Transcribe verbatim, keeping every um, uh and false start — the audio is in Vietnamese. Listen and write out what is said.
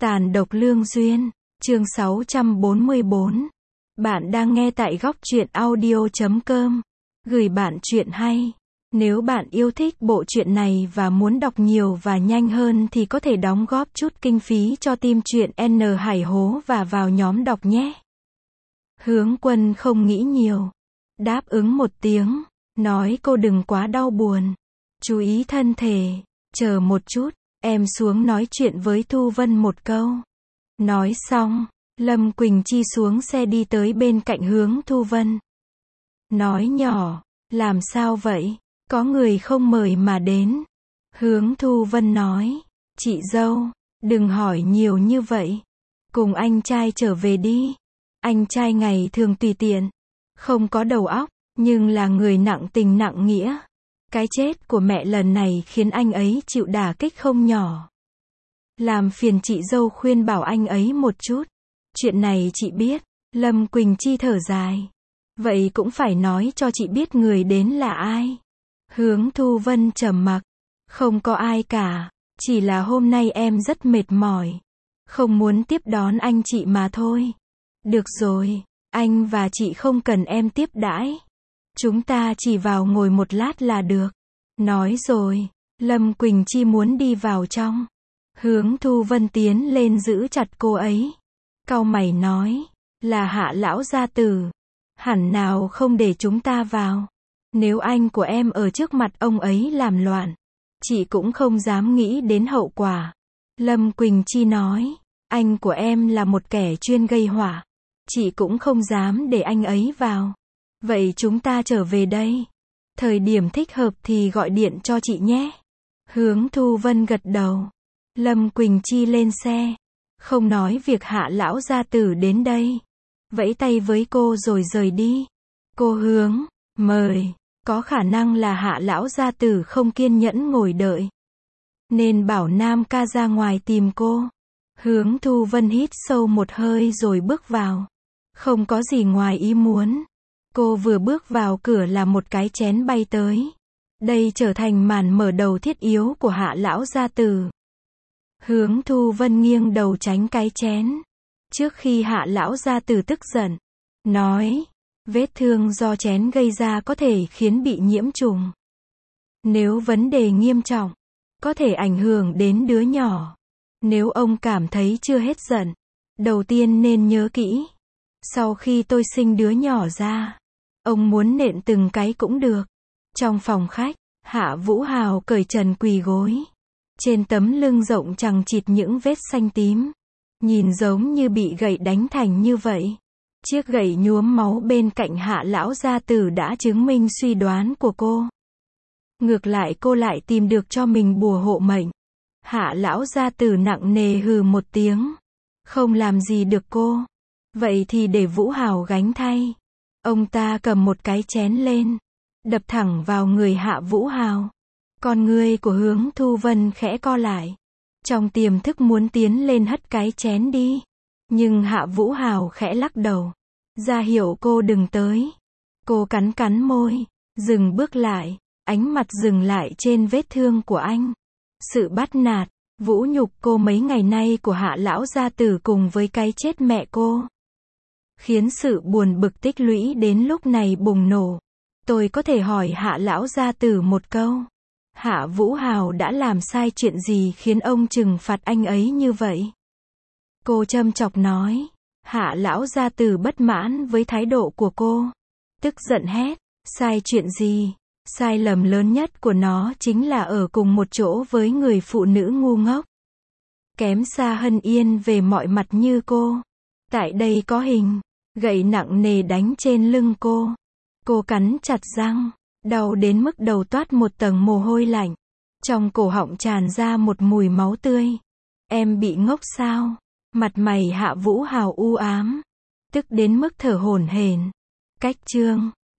Tàn độc lương duyên, chương sáu trăm bốn mươi bốn. Bạn đang nghe tại góc truyện audio chấm com. Gửi bạn truyện hay. Nếu bạn yêu thích bộ truyện này và muốn đọc nhiều và nhanh hơn thì có thể đóng góp chút kinh phí cho team truyện N Hải Hố và vào nhóm đọc nhé. Hướng Quân không nghĩ nhiều. Đáp ứng một tiếng, nói cô đừng quá đau buồn. Chú ý thân thể, chờ một chút. Em xuống nói chuyện với Thu Vân một câu. Nói xong, Lâm Quỳnh Chi xuống xe đi tới bên cạnh Hướng Thu Vân. Nói nhỏ, làm sao vậy? Có người không mời mà đến. Hướng Thu Vân nói, chị dâu, đừng hỏi nhiều như vậy. Cùng anh trai trở về đi. Anh trai ngày thường tùy tiện, không có đầu óc, nhưng là người nặng tình nặng nghĩa. Cái chết của mẹ lần này khiến anh ấy chịu đả kích không nhỏ. Làm phiền chị dâu khuyên bảo anh ấy một chút. Chuyện này chị biết. Lâm Quỳnh Chi thở dài. Vậy cũng phải nói cho chị biết người đến là ai. Hướng Thu Vân trầm mặc. Không có ai cả. Chỉ là hôm nay em rất mệt mỏi. Không muốn tiếp đón anh chị mà thôi. Được rồi, anh và chị không cần em tiếp đãi. Chúng ta chỉ vào ngồi một lát là được. Nói rồi, Lâm Quỳnh Chi muốn đi vào trong. Hướng Thu Vân tiến lên giữ chặt cô ấy. Cau mày nói, là Hạ lão gia tử. Hẳn nào không để chúng ta vào. Nếu anh của em ở trước mặt ông ấy làm loạn, chị cũng không dám nghĩ đến hậu quả. Lâm Quỳnh Chi nói, anh của em là một kẻ chuyên gây họa. Chị cũng không dám để anh ấy vào. Vậy chúng ta trở về đây. Thời điểm thích hợp thì gọi điện cho chị nhé. Hướng Thu Vân gật đầu. Lâm Quỳnh Chi lên xe. Không nói việc Hạ lão gia tử đến đây. Vẫy tay với cô rồi rời đi. Cô Hướng, mời. Có khả năng là Hạ lão gia tử không kiên nhẫn ngồi đợi. Nên bảo Nam ca ra ngoài tìm cô. Hướng Thu Vân hít sâu một hơi rồi bước vào. Không có gì ngoài ý muốn. Cô vừa bước vào cửa là một cái chén bay tới. Đây trở thành màn mở đầu thiết yếu của Hạ lão gia tử. Hướng Thu Vân nghiêng đầu tránh cái chén. Trước khi Hạ lão gia tử tức giận, nói, vết thương do chén gây ra có thể khiến bị nhiễm trùng. Nếu vấn đề nghiêm trọng, có thể ảnh hưởng đến đứa nhỏ. Nếu ông cảm thấy chưa hết giận, đầu tiên nên nhớ kỹ. Sau khi tôi sinh đứa nhỏ ra, ông muốn nện từng cái cũng được. Trong phòng khách, Hạ Vũ Hào cởi trần quỳ gối. Trên tấm lưng rộng chằng chịt những vết xanh tím. Nhìn giống như bị gậy đánh thành như vậy. Chiếc gậy nhuốm máu bên cạnh Hạ lão gia tử đã chứng minh suy đoán của cô. Ngược lại cô lại tìm được cho mình bùa hộ mệnh. Hạ lão gia tử nặng nề hừ một tiếng. Không làm gì được cô. Vậy thì để Vũ Hào gánh thay. Ông ta cầm một cái chén lên, đập thẳng vào người Hạ Vũ Hào. Con ngươi của Hướng Thu Vân khẽ co lại. Trong tiềm thức muốn tiến lên hất cái chén đi. Nhưng Hạ Vũ Hào khẽ lắc đầu. Ra hiệu cô đừng tới. Cô cắn cắn môi, dừng bước lại, ánh mặt dừng lại trên vết thương của anh. Sự bắt nạt, vũ nhục cô mấy ngày nay của Hạ lão gia tử cùng với cái chết mẹ cô. Khiến sự buồn bực tích lũy đến lúc này bùng nổ. Tôi có thể hỏi Hạ lão gia tử một câu. Hạ Vũ Hào đã làm sai chuyện gì khiến ông trừng phạt anh ấy như vậy? Cô châm chọc nói. Hạ lão gia tử bất mãn với thái độ của cô. Tức giận hét. Sai chuyện gì? Sai lầm lớn nhất của nó chính là ở cùng một chỗ với người phụ nữ ngu ngốc. Kém xa Hân Yên về mọi mặt như cô. Tại đây có hình. Gậy nặng nề đánh trên lưng cô. Cô cắn chặt răng. Đau đến mức đầu toát một tầng mồ hôi lạnh. Trong cổ họng tràn ra một mùi máu tươi. Em bị ngốc sao? Mặt mày Hạ Vũ Hào u ám. Tức đến mức thở hổn hển. Cách chương.